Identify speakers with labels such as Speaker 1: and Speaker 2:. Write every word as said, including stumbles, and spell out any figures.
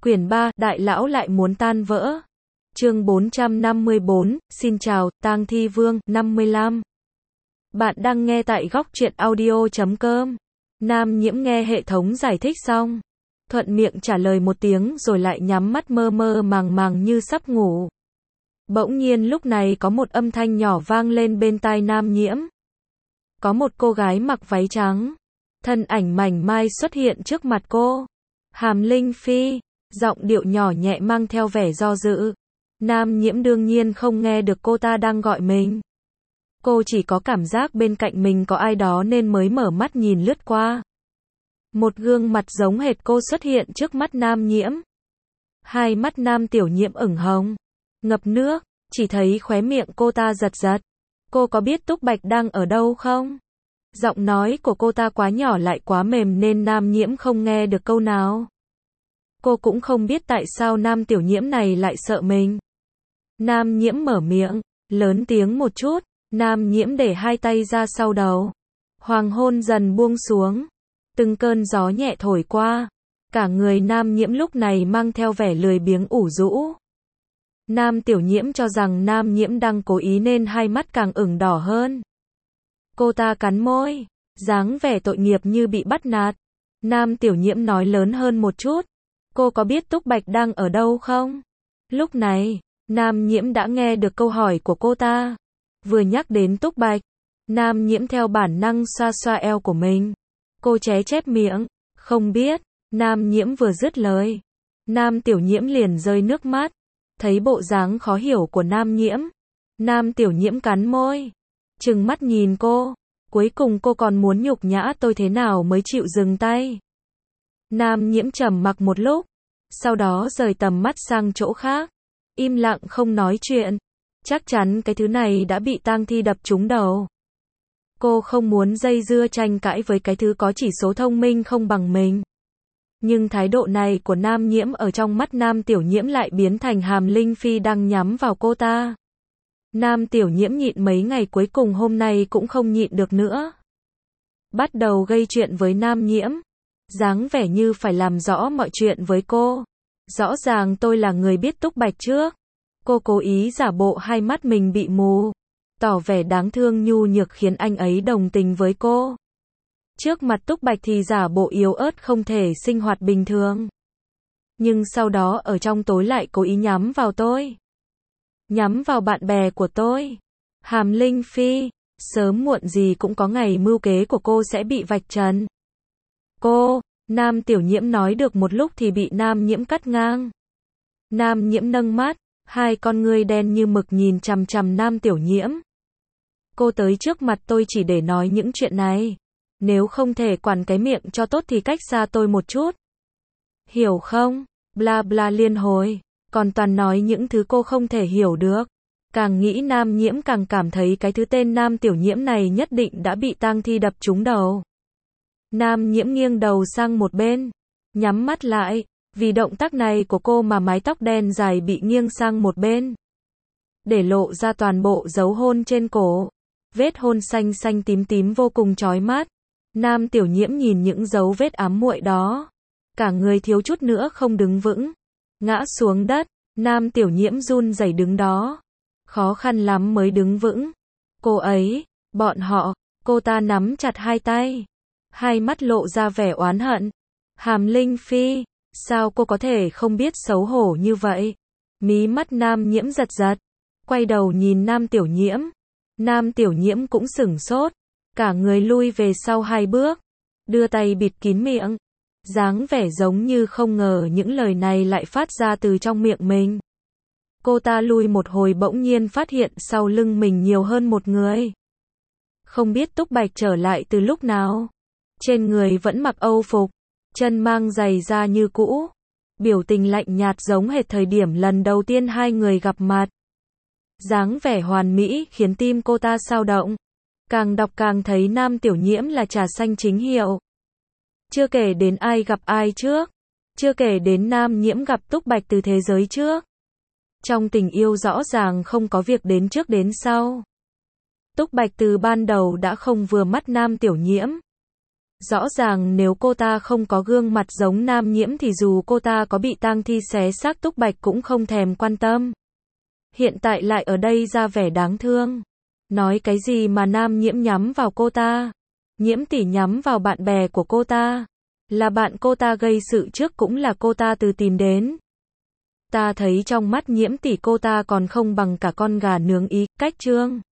Speaker 1: Quyển ba, Đại lão lại muốn tan vỡ. Chương bốn trăm năm mươi bốn, xin chào, Tang Thi Vương, năm mươi lăm. Bạn đang nghe tại góc truyện audio chấm com. Nam Nhiễm nghe hệ thống giải thích xong, thuận miệng trả lời một tiếng rồi lại nhắm mắt mơ mơ màng màng như sắp ngủ. Bỗng nhiên lúc này có một âm thanh nhỏ vang lên bên tai Nam Nhiễm. Có một cô gái mặc váy trắng, thân ảnh mảnh mai xuất hiện trước mặt cô. Hàm Linh Phi, giọng điệu nhỏ nhẹ mang theo vẻ do dự. Nam Nhiễm đương nhiên không nghe được cô ta đang gọi mình. Cô chỉ có cảm giác bên cạnh mình có ai đó nên mới mở mắt nhìn lướt qua. Một gương mặt giống hệt cô xuất hiện trước mắt Nam Nhiễm. Hai mắt Nam Tiểu Nhiễm ửng hồng, ngập nước, chỉ thấy khóe miệng cô ta giật giật. Cô có biết Túc Bạch đang ở đâu không? Giọng nói của cô ta quá nhỏ lại quá mềm nên Nam Nhiễm không nghe được câu nào. Cô cũng không biết tại sao Nam Tiểu Nhiễm này lại sợ mình. Nam Nhiễm mở miệng, lớn tiếng một chút. Nam Nhiễm để hai tay ra sau đầu. Hoàng hôn dần buông xuống. Từng cơn gió nhẹ thổi qua. Cả người Nam Nhiễm lúc này mang theo vẻ lười biếng ủ rũ. Nam Tiểu Nhiễm cho rằng Nam Nhiễm đang cố ý nên hai mắt càng ửng đỏ hơn. Cô ta cắn môi, dáng vẻ tội nghiệp như bị bắt nạt. Nam Tiểu Nhiễm nói lớn hơn một chút. Cô có biết Túc Bạch đang ở đâu không? Lúc này, Nam Nhiễm đã nghe được câu hỏi của cô ta. Vừa nhắc đến Túc Bạch, Nam Nhiễm theo bản năng xoa xoa eo của mình. Cô ché chép miệng, không biết. Nam Nhiễm vừa dứt lời, Nam Tiểu Nhiễm liền rơi nước mắt. Thấy bộ dáng khó hiểu của Nam Nhiễm, Nam Tiểu Nhiễm cắn môi, trừng mắt nhìn cô. Cuối cùng cô còn muốn nhục nhã tôi thế nào mới chịu dừng tay. Nam Nhiễm trầm mặc một lúc, sau đó rời tầm mắt sang chỗ khác, im lặng không nói chuyện. Chắc chắn cái thứ này đã bị tang thi đập trúng đầu. Cô không muốn dây dưa tranh cãi với cái thứ có chỉ số thông minh không bằng mình. Nhưng thái độ này của Nam Nhiễm ở trong mắt Nam Tiểu Nhiễm lại biến thành Hàm Linh Phi đang nhắm vào cô ta. Nam Tiểu Nhiễm nhịn mấy ngày cuối cùng hôm nay cũng không nhịn được nữa. Bắt đầu gây chuyện với Nam Nhiễm. Dáng vẻ như phải làm rõ mọi chuyện với cô. Rõ ràng tôi là người biết Túc Bạch trước. Cô cố ý giả bộ hai mắt mình bị mù, tỏ vẻ đáng thương nhu nhược khiến anh ấy đồng tình với cô. Trước mặt Túc Bạch thì giả bộ yếu ớt không thể sinh hoạt bình thường. Nhưng sau đó ở trong tối lại cố ý nhắm vào tôi. Nhắm vào bạn bè của tôi. Hàm Linh Phi, sớm muộn gì cũng có ngày mưu kế của cô sẽ bị vạch trần. Cô, Nam Tiểu Nhiễm nói được một lúc thì bị Nam Nhiễm cắt ngang. Nam Nhiễm nâng mắt, hai con ngươi đen như mực nhìn chằm chằm Nam Tiểu Nhiễm. Cô tới trước mặt tôi chỉ để nói những chuyện này. Nếu không thể quản cái miệng cho tốt thì cách xa tôi một chút. Hiểu không? Bla bla liên hồi. Còn toàn nói những thứ cô không thể hiểu được. Càng nghĩ Nam Nhiễm càng cảm thấy cái thứ tên Nam Tiểu Nhiễm này nhất định đã bị tang thi đập trúng đầu. Nam Nhiễm nghiêng đầu sang một bên, nhắm mắt lại. Vì động tác này của cô mà mái tóc đen dài bị nghiêng sang một bên, để lộ ra toàn bộ dấu hôn trên cổ. Vết hôn xanh xanh tím tím vô cùng chói mắt. Nam Tiểu Nhiễm nhìn những dấu vết ám muội đó, cả người thiếu chút nữa không đứng vững, ngã xuống đất. Nam Tiểu Nhiễm run rẩy đứng đó, khó khăn lắm mới đứng vững. Cô ấy, bọn họ, cô ta nắm chặt hai tay, hai mắt lộ ra vẻ oán hận. Hàm Linh Phi, sao cô có thể không biết xấu hổ như vậy? Mí mắt Nam Nhiễm giật giật, quay đầu nhìn Nam Tiểu Nhiễm. Nam Tiểu Nhiễm cũng sửng sốt, cả người lui về sau hai bước, đưa tay bịt kín miệng, dáng vẻ giống như không ngờ những lời này lại phát ra từ trong miệng mình. Cô ta lui một hồi bỗng nhiên phát hiện sau lưng mình nhiều hơn một người. Không biết Túc Bạch trở lại từ lúc nào. Trên người vẫn mặc âu phục, chân mang giày da như cũ, biểu tình lạnh nhạt giống hệt thời điểm lần đầu tiên hai người gặp mặt. Dáng vẻ hoàn mỹ khiến tim cô ta xao động. Càng đọc càng thấy Nam Tiểu Nhiễm là trà xanh chính hiệu. Chưa kể đến ai gặp ai trước. Chưa kể đến Nam Nhiễm gặp Túc Bạch từ thế giới trước. Trong tình yêu rõ ràng không có việc đến trước đến sau. Túc Bạch từ ban đầu đã không vừa mắt Nam Tiểu Nhiễm. Rõ ràng nếu cô ta không có gương mặt giống Nam Nhiễm thì dù cô ta có bị tang thi xé xác Túc Bạch cũng không thèm quan tâm. Hiện tại lại ở đây ra vẻ đáng thương. Nói cái gì mà Nam Nhiễm nhắm vào cô ta? Nhiễm tỷ nhắm vào bạn bè của cô ta. Là bạn cô ta gây sự trước cũng là cô ta từ tìm đến. Ta thấy trong mắt Nhiễm tỷ cô ta còn không bằng cả con gà nướng ý, cách trương.